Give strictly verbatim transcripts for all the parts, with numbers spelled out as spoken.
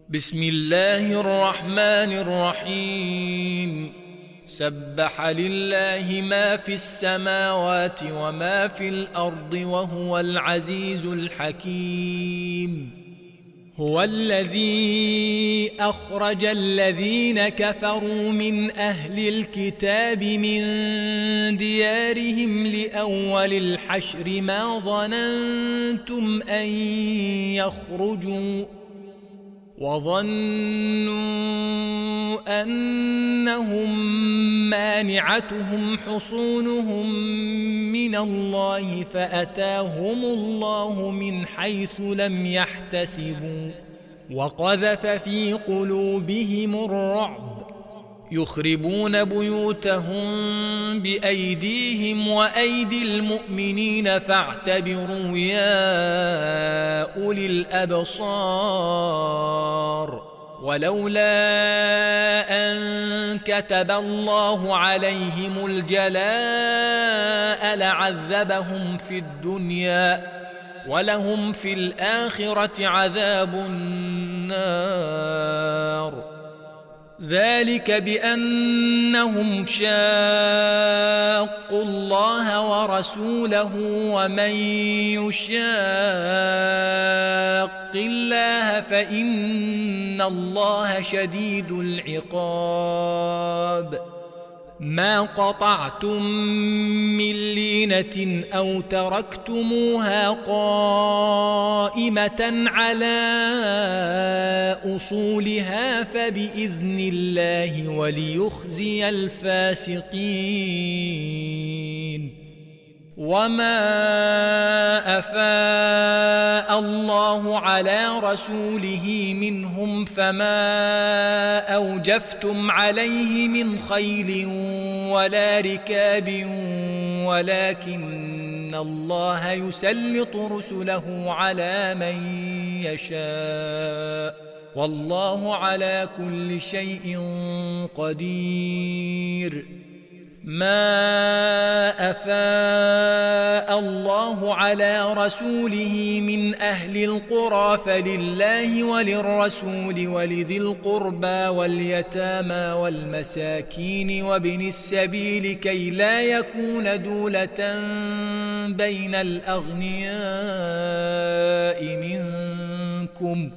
بسم الله الرحمن الرحيم. سبح لله ما في السماوات وما في الأرض وهو العزيز الحكيم. هو الذي أخرج الذين كفروا من أهل الكتاب من ديارهم لأول الحشر ما ظننتم أن يخرجوا وظنوا أنهم مانعتهم حصونهم من الله فأتاهم الله من حيث لم يحتسبوا وقذف في قلوبهم الرعب يخربون بيوتهم بأيديهم وأيدي المؤمنين فاعتبروا يا أولي الأبصار. ولولا أن كتب الله عليهم الجلاء لعذبهم في الدنيا ولهم في الآخرة عذاب النار. ذلك بأنهم شاقوا الله ورسوله ومن يشاق الله فإن الله شديد العقاب. ما قطعتم من لينة أو تركتموها قائمة على أصولها فبإذن الله وليخزي الفاسقين. وما أفاء الله على رسوله منهم فما أوجفتم عليه من خيل ولا ركاب ولكن الله يسلط رسله على من يشاء والله على كل شيء قدير. ما أفاء الله على رسوله من أهل القرى فلله وللرسول ولذي القربى واليتامى والمساكين وابن السبيل كي لا يكون دولة بين الأغنياء منكم.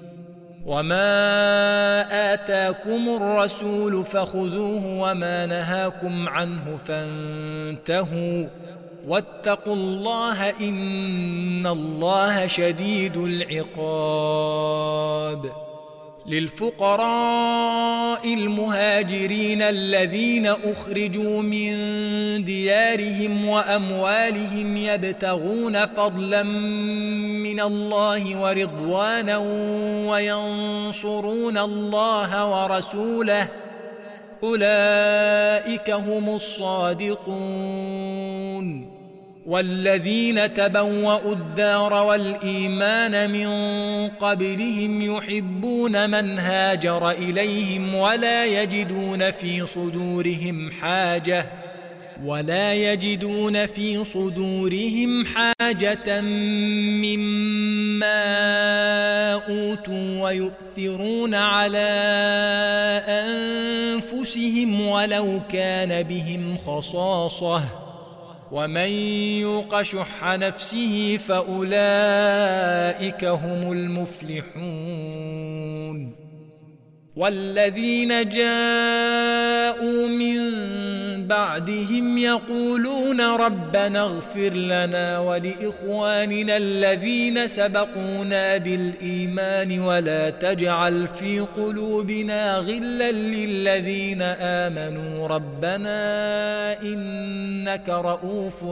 وما آتاكم الرسول فخذوه وما نهاكم عنه فانتهوا واتقوا الله إن الله شديد العقاب. للفقراء المهاجرين الذين أخرجوا من ديارهم وأموالهم يبتغون فضلا من الله ورضوانا وينصرون الله ورسوله أولئك هم الصادقون. والذين تبوأوا الدار والإيمان من قبلهم يحبون من هاجر إليهم ولا يجدون في صدورهم حاجة ولا يجدون في صدورهم حاجة مما أوتوا ويؤثرون على أنفسهم ولو كان بهم خصاصة ومن يوق شح نفسه فأولئك هم المفلحون. والذين جاءوا من بعدهم يقولون ربنا اغفر لنا ولإخواننا الذين سبقونا بالإيمان ولا تجعل في قلوبنا غلا للذين آمنوا ربنا إنك رؤوف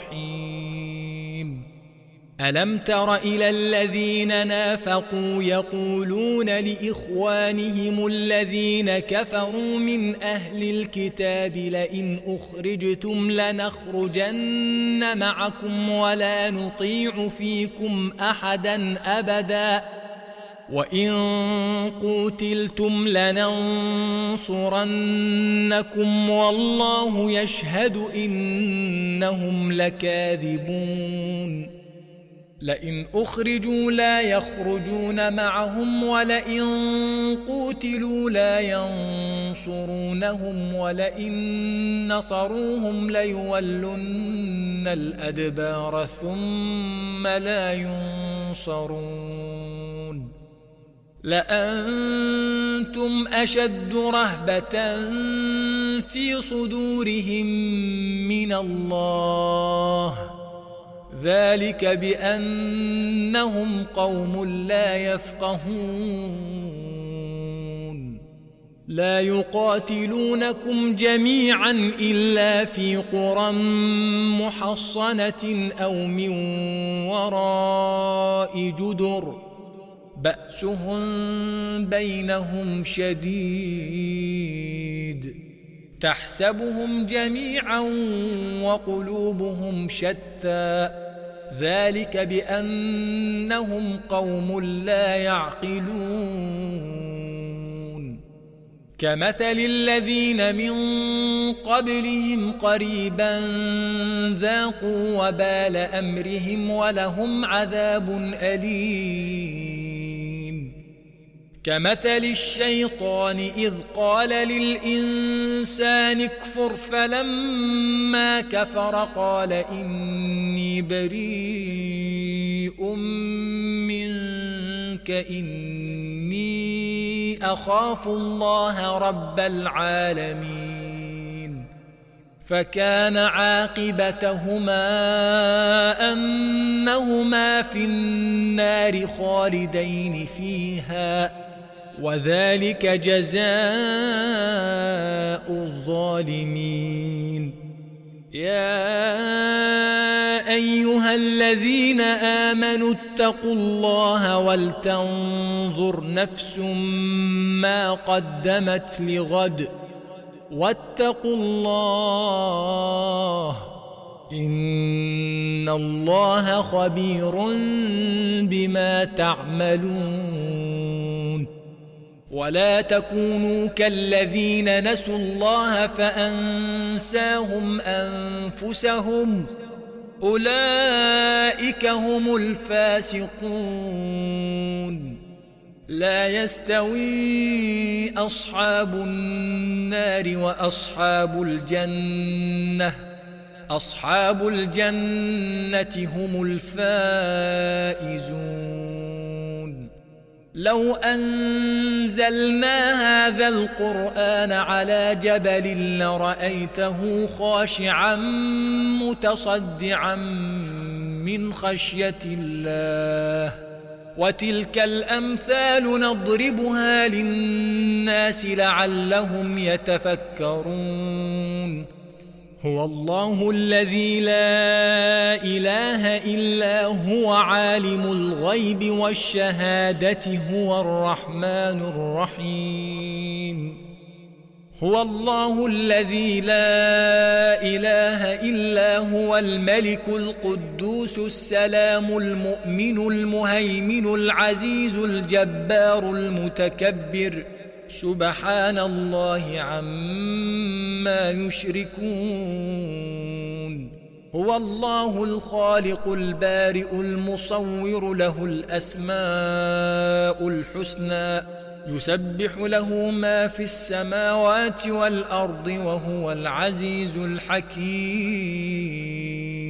رحيم. ألم تر إلى الذين نافقوا يقولون لإخوانهم الذين كفروا من أهل الكتاب لئن أخرجتم لنخرجن معكم ولا نطيع فيكم أحدا أبدا وإن قوتلتم لننصرنكم والله يشهد إنهم لكاذبون. لئن أخرجوا لا يخرجون معهم ولئن قوتلوا لا ينصرونهم ولئن نصروهم ليولن الأدبار ثم لا ينصرون لأنتم أشد رهبة في صدورهم من الله ذلك بأنهم قوم لا يفقهون لا يقاتلونكم جميعا إلا في قرى محصنة أو من وراء جدر بأسهم بينهم شديد تحسبهم جميعا وقلوبهم شتى ذلك بأنهم قوم لا يعقلون كمثل الذين من قبلهم قريبا ذاقوا وبال أمرهم ولهم عذاب أليم كمثل الشيطان إذ قال للإنسان اكفر فلما كفر قال إني بريء منك إني أخاف الله رب العالمين فكان عاقبتهما أنهما في النار خالدين فيها وذلك جزاء الظالمين يا أيها الذين آمنوا اتقوا الله ولتنظر نفس ما قدمت لغد واتقوا الله إن الله خبير بما تعملون ولا تكونوا كالذين نسوا الله فأنساهم أنفسهم أولئك هم الفاسقون لا يستوي أصحاب النار وأصحاب الجنة أصحاب الجنة هم الفائزون لو أنزلنا هذا القرآن على جبل لرأيته خاشعا متصدعا من خشية الله وتلك الأمثال نضربها للناس لعلهم يتفكرون هو الله الذي لا إله إلا هو عالم الغيب والشهادة هو الرحمن الرحيم هو الله الذي لا إله إلا هو الملك القدوس السلام المؤمن المهيمن العزيز الجبار المتكبر سبحان الله عما يشركون هو الله الخالق البارئ المصور له الأسماء الحسنى يسبح له ما في السماوات والأرض وهو العزيز الحكيم